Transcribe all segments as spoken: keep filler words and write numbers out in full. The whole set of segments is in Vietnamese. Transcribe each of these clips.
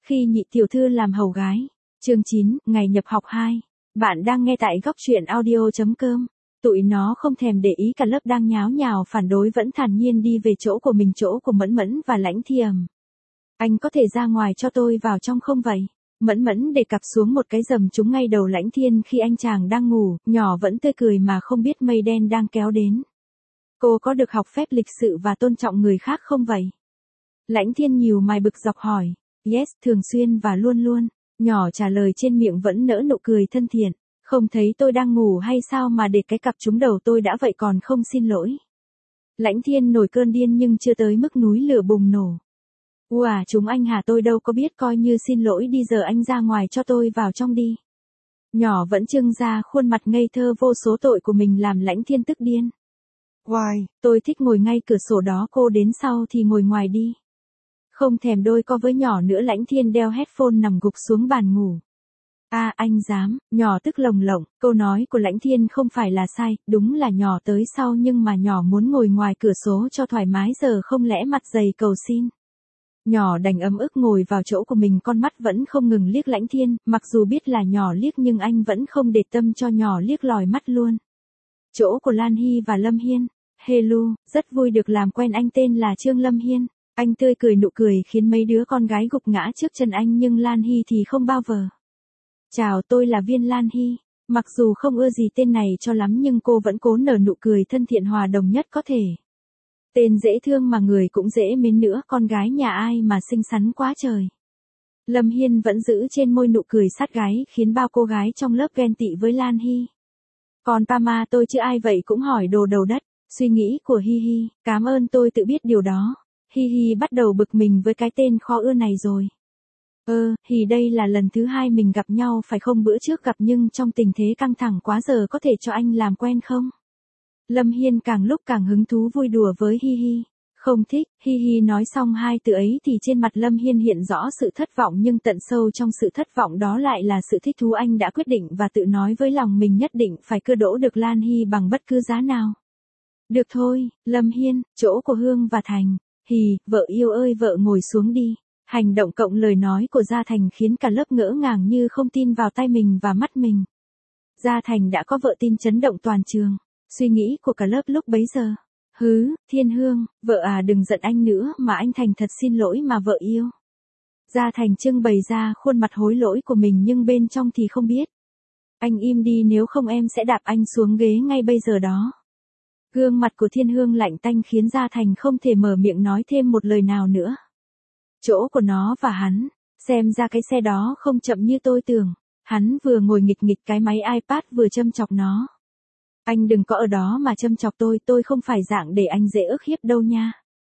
Khi nhị tiểu thư làm hầu gái. Chương chín, ngày nhập học hai. Bạn đang nghe tại góc truyện audio chấm com. Tụi nó không thèm để ý cả lớp đang nháo nhào phản đối vẫn thản nhiên đi về chỗ của mình, chỗ của Mẫn Mẫn và Lãnh Thiềm. Anh có thể ra ngoài cho tôi vào trong không vậy? Mẫn Mẫn để cặp xuống một cái rầm trúng ngay đầu Lãnh Thiên khi anh chàng đang ngủ, nhỏ vẫn tươi cười mà không biết mây đen đang kéo đến. Cô có được học phép lịch sự và tôn trọng người khác không vậy? Lãnh Thiên nhíu mày bực dọc hỏi. Yes, thường xuyên và luôn luôn. Nhỏ trả lời trên miệng vẫn nở nụ cười thân thiện. Không thấy tôi đang ngủ hay sao mà để cái cặp trúng đầu tôi đã vậy còn không xin lỗi. Lãnh Thiên nổi cơn điên nhưng chưa tới mức núi lửa bùng nổ. Ủa chúng anh hả, tôi đâu có biết, coi như xin lỗi đi, giờ anh ra ngoài cho tôi vào trong đi. Nhỏ vẫn trưng ra khuôn mặt ngây thơ vô số tội của mình làm Lãnh Thiên tức điên. Why, tôi thích ngồi ngay cửa sổ đó, cô đến sau thì ngồi ngoài đi. Không thèm đôi co với nhỏ nữa, Lãnh Thiên đeo headphone nằm gục xuống bàn ngủ. A à, anh dám, nhỏ tức lồng lộng, câu nói của Lãnh Thiên không phải là sai, đúng là nhỏ tới sau nhưng mà nhỏ muốn ngồi ngoài cửa sổ cho thoải mái, giờ không lẽ mặt dày cầu xin. Nhỏ đành ấm ức ngồi vào chỗ của mình, con mắt vẫn không ngừng liếc Lãnh Thiên, mặc dù biết là nhỏ liếc nhưng anh vẫn không để tâm cho nhỏ liếc lòi mắt luôn. Chỗ của Lan Hy và Lâm Hiên. Hello, rất vui được làm quen, anh tên là Trương Lâm Hiên. Anh tươi cười, nụ cười khiến mấy đứa con gái gục ngã trước chân anh, nhưng Lan Hy thì không bao giờ. Chào, tôi là Viên Lan Hy. Mặc dù không ưa gì tên này cho lắm nhưng cô vẫn cố nở nụ cười thân thiện hòa đồng nhất có thể. Tên dễ thương mà người cũng dễ mến nữa, con gái nhà ai mà xinh xắn quá trời. Lâm Hiên vẫn giữ trên môi nụ cười sát gái khiến bao cô gái trong lớp ghen tị với Lan Hy. Còn Pama tôi chứ ai vậy cũng hỏi đồ đầu đất. Suy nghĩ của Hi Hi, cảm ơn, tôi tự biết điều đó. Hi Hi bắt đầu bực mình với cái tên khó ưa này rồi. Ơ, thì đây là lần thứ hai mình gặp nhau phải không, bữa trước gặp nhưng trong tình thế căng thẳng quá, giờ có thể cho anh làm quen không? Lâm Hiên càng lúc càng hứng thú vui đùa với Hi Hi. Không thích. Hi Hi nói xong hai từ ấy thì trên mặt Lâm Hiên hiện rõ sự thất vọng, nhưng tận sâu trong sự thất vọng đó lại là sự thích thú. Anh đã quyết định và tự nói với lòng mình nhất định phải cưa đỗ được Lan Hy bằng bất cứ giá nào. Được thôi, Lâm Hiên, chỗ của Hương và Thành. Hì, vợ yêu ơi, vợ ngồi xuống đi. Hành động cộng lời nói của Gia Thành khiến cả lớp ngỡ ngàng như không tin vào tai mình và mắt mình. Gia Thành đã có vợ tin chấn động toàn trường. Suy nghĩ của cả lớp lúc bấy giờ. Hứ, Thiên Hương, vợ à, đừng giận anh nữa mà, anh Thành thật xin lỗi mà vợ yêu. Gia Thành trưng bày ra khuôn mặt hối lỗi của mình nhưng bên trong thì không biết. Anh im đi, nếu không em sẽ đạp anh xuống ghế ngay bây giờ đó. Gương mặt của Thiên Hương lạnh tanh khiến Gia Thành không thể mở miệng nói thêm một lời nào nữa. Chỗ của nó và hắn, xem ra cái xe đó không chậm như tôi tưởng. Hắn vừa ngồi nghịch nghịch cái máy iPad vừa châm chọc nó. Anh đừng có ở đó mà châm chọc tôi, tôi không phải dạng để anh dễ ức hiếp đâu nha.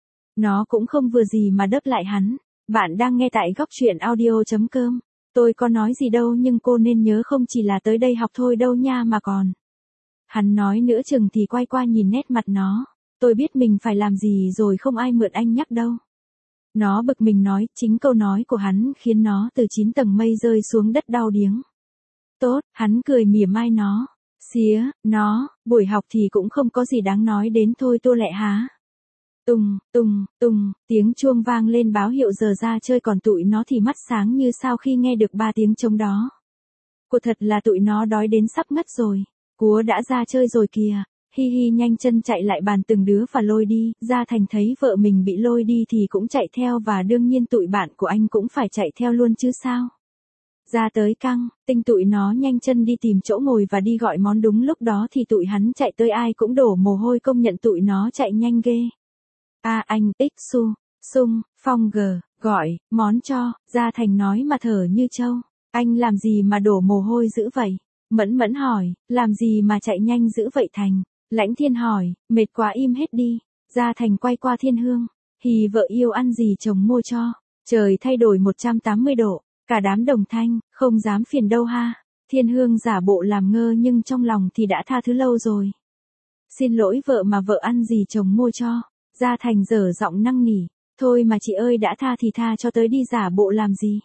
Nó cũng không vừa gì mà đáp lại hắn. Bạn đang nghe tại góc truyện audio chấm com. Tôi có nói gì đâu, nhưng cô nên nhớ không chỉ là tới đây học thôi đâu nha mà còn. Hắn nói nữa chừng thì quay qua nhìn nét mặt nó. Tôi biết mình phải làm gì rồi, không ai mượn anh nhắc đâu. Nó bực mình nói, chính câu nói của hắn khiến nó từ chín tầng mây rơi xuống đất đau điếng. Tốt, hắn cười mỉa mai nó. Xía, nó, buổi học thì cũng không có gì đáng nói đến thôi Tô Lệ há. Tùng, tùng, tùng, tiếng chuông vang lên báo hiệu giờ ra chơi, còn tụi nó thì mắt sáng như sao khi nghe được ba tiếng trống đó. Cô thật là tụi nó đói đến sắp ngất rồi. Cúa đã ra chơi rồi kìa. Hi Hi nhanh chân chạy lại bàn từng đứa và lôi đi. Gia Thành thấy vợ mình bị lôi đi thì cũng chạy theo, và đương nhiên tụi bạn của anh cũng phải chạy theo luôn chứ sao. Ra tới căng, tinh tụi nó nhanh chân đi tìm chỗ ngồi và đi gọi món, đúng lúc đó thì tụi hắn chạy tới, ai cũng đổ mồ hôi, công nhận tụi nó chạy nhanh ghê. A à, anh, X Su, Sung, Phong G, gọi, món cho, Gia Thành nói mà thở như trâu. Anh làm gì mà đổ mồ hôi dữ vậy? Mẫn Mẫn hỏi, làm gì mà chạy nhanh dữ vậy Thành? Lãnh Thiên hỏi, mệt quá im hết đi. Gia Thành quay qua Thiên Hương. Hì, vợ yêu ăn gì chồng mua cho? Trời thay đổi một trăm tám mươi độ. Cả đám đồng thanh, không dám phiền đâu ha. Thiên Hương giả bộ làm ngơ nhưng trong lòng thì đã tha thứ lâu rồi. Xin lỗi vợ, mà vợ ăn gì chồng mua cho? Gia Thành dở giọng năn nỉ. Thôi mà chị ơi, đã tha thì tha cho tới đi, giả bộ làm gì?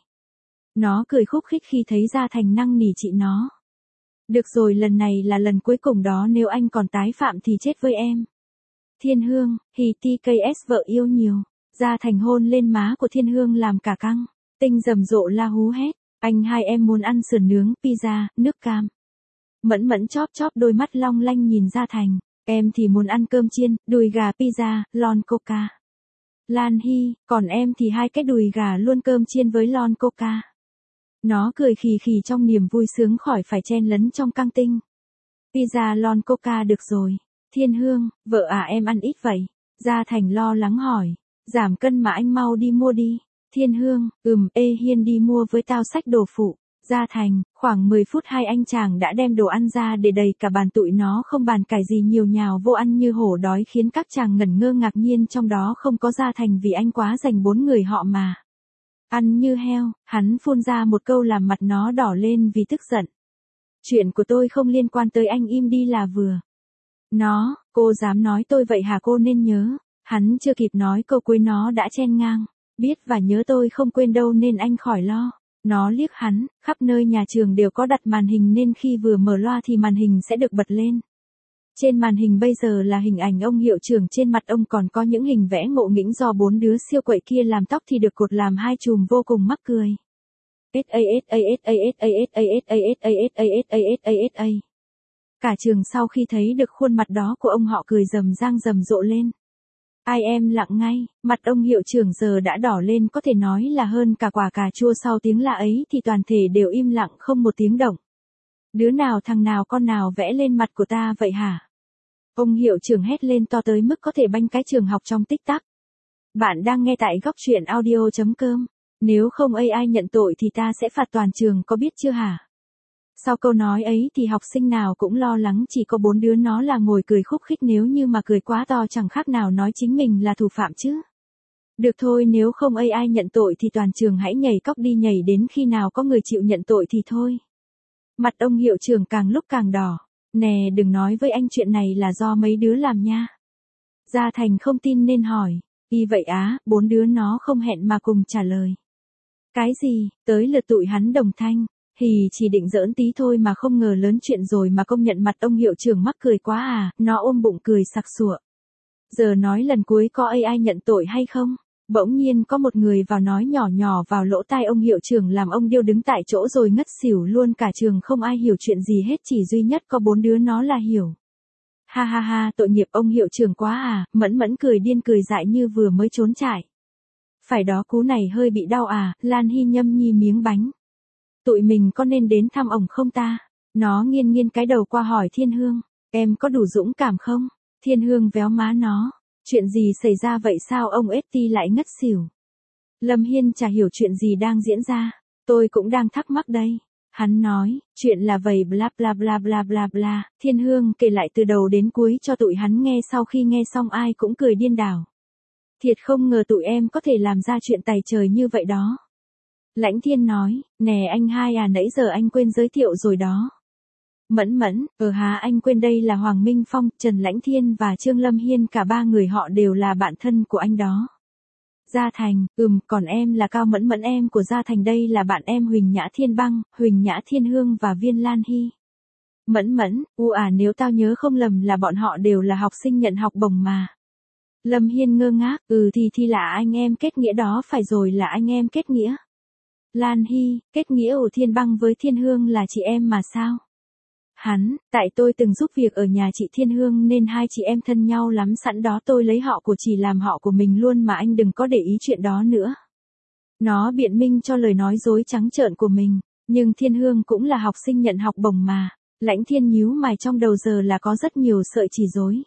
Nó cười khúc khích khi thấy Gia Thành năn nỉ chị nó. Được rồi, lần này là lần cuối cùng đó, nếu anh còn tái phạm thì chết với em. Thiên Hương, hì tê ca ét vợ yêu nhiều. Gia Thành hôn lên má của Thiên Hương làm cả căng. Tinh rầm rộ la hú hét, anh hai em muốn ăn sườn nướng, pizza, nước cam. Mẫn mẫn chóp chóp đôi mắt long lanh nhìn Gia Thành, em thì muốn ăn cơm chiên, đùi gà pizza, lon coca. Lan Hy, còn em thì hai cái đùi gà luôn cơm chiên với lon coca. Nó cười khì khì trong niềm vui sướng khỏi phải chen lấn trong căng tin. Pizza lon coca được rồi. Thiên Hương, vợ à em ăn ít vậy. Gia Thành lo lắng hỏi. Giảm cân mà anh mau đi mua đi. Thiên Hương, ừm, ê Hiên đi mua với tao xách đồ phụ. Gia Thành, khoảng mười phút hai anh chàng đã đem đồ ăn ra để đầy cả bàn, tụi nó không bàn cãi gì nhiều nhào vô ăn như hổ đói, khiến các chàng ngẩn ngơ ngạc nhiên, trong đó không có Gia Thành vì anh quá dành bốn người họ mà. Ăn như heo, hắn phun ra một câu làm mặt nó đỏ lên vì tức giận. Chuyện của tôi không liên quan tới anh, im đi là vừa. Nó, cô dám nói tôi vậy hả, cô nên nhớ. Hắn chưa kịp nói câu cuối nó đã chen ngang. Biết và nhớ tôi không quên đâu nên anh khỏi lo. Nó liếc hắn, khắp nơi nhà trường đều có đặt màn hình nên khi vừa mở loa thì màn hình sẽ được bật lên. Trên màn hình bây giờ là hình ảnh ông hiệu trưởng, trên mặt ông còn có những hình vẽ ngộ nghĩnh do bốn đứa siêu quậy kia làm, tóc thì được cột làm hai chùm vô cùng mắc cười. Cả trường sau khi thấy được khuôn mặt đó của ông họ cười rầm rang rầm rộ lên. Ai em lặng ngay, mặt ông hiệu trưởng giờ đã đỏ lên, có thể nói là hơn cả quả cà chua. Sau tiếng lạ ấy thì toàn thể đều im lặng không một tiếng động. Đứa nào thằng nào con nào vẽ lên mặt của ta vậy hả? Ông hiệu trưởng hét lên to tới mức có thể banh cái trường học trong tích tắc. Bạn đang nghe tại góc truyện audio chấm com. Nếu không a i nhận tội thì ta sẽ phạt toàn trường, có biết chưa hả? Sau câu nói ấy thì học sinh nào cũng lo lắng, chỉ có bốn đứa nó là ngồi cười khúc khích, nếu như mà cười quá to chẳng khác nào nói chính mình là thủ phạm chứ. Được thôi, nếu không a i nhận tội thì toàn trường hãy nhảy cóc đi, nhảy đến khi nào có người chịu nhận tội thì thôi. Mặt ông hiệu trưởng càng lúc càng đỏ. Nè, đừng nói với anh chuyện này là do mấy đứa làm nha. Gia Thành không tin nên hỏi. Y vậy á? Bốn đứa nó không hẹn mà cùng trả lời. Cái gì? Tới lượt tụi hắn đồng thanh. Hì, chỉ định giỡn tí thôi mà không ngờ lớn chuyện rồi mà. Công nhận mặt ông hiệu trưởng mắc cười quá à. Nó ôm bụng cười sặc sụa. Giờ nói lần cuối có a i nhận tội hay không? Bỗng nhiên có một người vào nói nhỏ nhỏ vào lỗ tai ông hiệu trưởng, làm ông điêu đứng tại chỗ rồi ngất xỉu luôn. Cả trường không ai hiểu chuyện gì hết, chỉ duy nhất có bốn đứa nó là hiểu. Ha ha ha, tội nghiệp ông hiệu trưởng quá à. Mẫn mẫn cười điên cười dại như vừa mới trốn trại. Phải đó, cú này hơi bị đau à. Lan Hy nhâm nhi miếng bánh. Tụi mình có nên đến thăm ổng không ta? Nó nghiêng nghiêng cái đầu qua hỏi Thiên Hương. Em có đủ dũng cảm không? Thiên Hương véo má nó. Chuyện gì xảy ra vậy, sao ông ét tê lại ngất xỉu? Lâm Hiên chả hiểu chuyện gì đang diễn ra. Tôi cũng đang thắc mắc đây. Hắn nói, chuyện là vậy bla bla bla bla bla bla. Thiên Hương kể lại từ đầu đến cuối cho tụi hắn nghe, sau khi nghe xong ai cũng cười điên đảo. Thiệt không ngờ tụi em có thể làm ra chuyện tày trời như vậy đó. Lãnh Thiên nói, nè anh hai à, nãy giờ anh quên giới thiệu rồi đó. Mẫn mẫn, ờ hả, anh quên đây là Hoàng Minh Phong, Trần Lãnh Thiên và Trương Lâm Hiên, cả ba người họ đều là bạn thân của anh đó. Gia Thành, ừm, còn em là Cao Mẫn Mẫn, em của Gia Thành, đây là bạn em Huỳnh Nhã Thiên Băng, Huỳnh Nhã Thiên Hương và Viên Lan Hy. Mẫn mẫn, u à, nếu tao nhớ không lầm là bọn họ đều là học sinh nhận học bổng mà. Lâm Hiên ngơ ngác, ừ thì thì là anh em kết nghĩa đó, phải rồi, là anh em kết nghĩa. Lan Hy, kết nghĩa của Thiên Băng với Thiên Hương là chị em mà sao? Hắn, tại tôi từng giúp việc ở nhà chị Thiên Hương nên hai chị em thân nhau lắm, sẵn đó tôi lấy họ của chị làm họ của mình luôn mà, anh đừng có để ý chuyện đó nữa. Nó biện minh cho lời nói dối trắng trợn của mình, nhưng Thiên Hương cũng là học sinh nhận học bổng mà. Lãnh Thiên nhíu mày, trong đầu giờ là có rất nhiều sợi chỉ rối.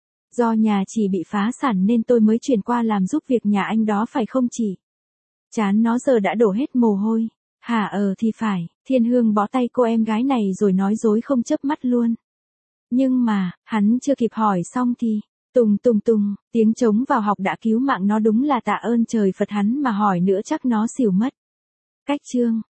Do nhà chị bị phá sản nên tôi mới chuyển qua làm giúp việc nhà anh đó phải không chị? Chán nó giờ đã đổ hết mồ hôi. Hả, ờ thì phải. Thiên Hương bó tay cô em gái này rồi nói dối không chớp mắt luôn. Nhưng mà, hắn chưa kịp hỏi xong thì, tùng tùng tùng, tiếng trống vào học đã cứu mạng nó, đúng là tạ ơn trời Phật, hắn mà hỏi nữa chắc nó xỉu mất. Cách chương.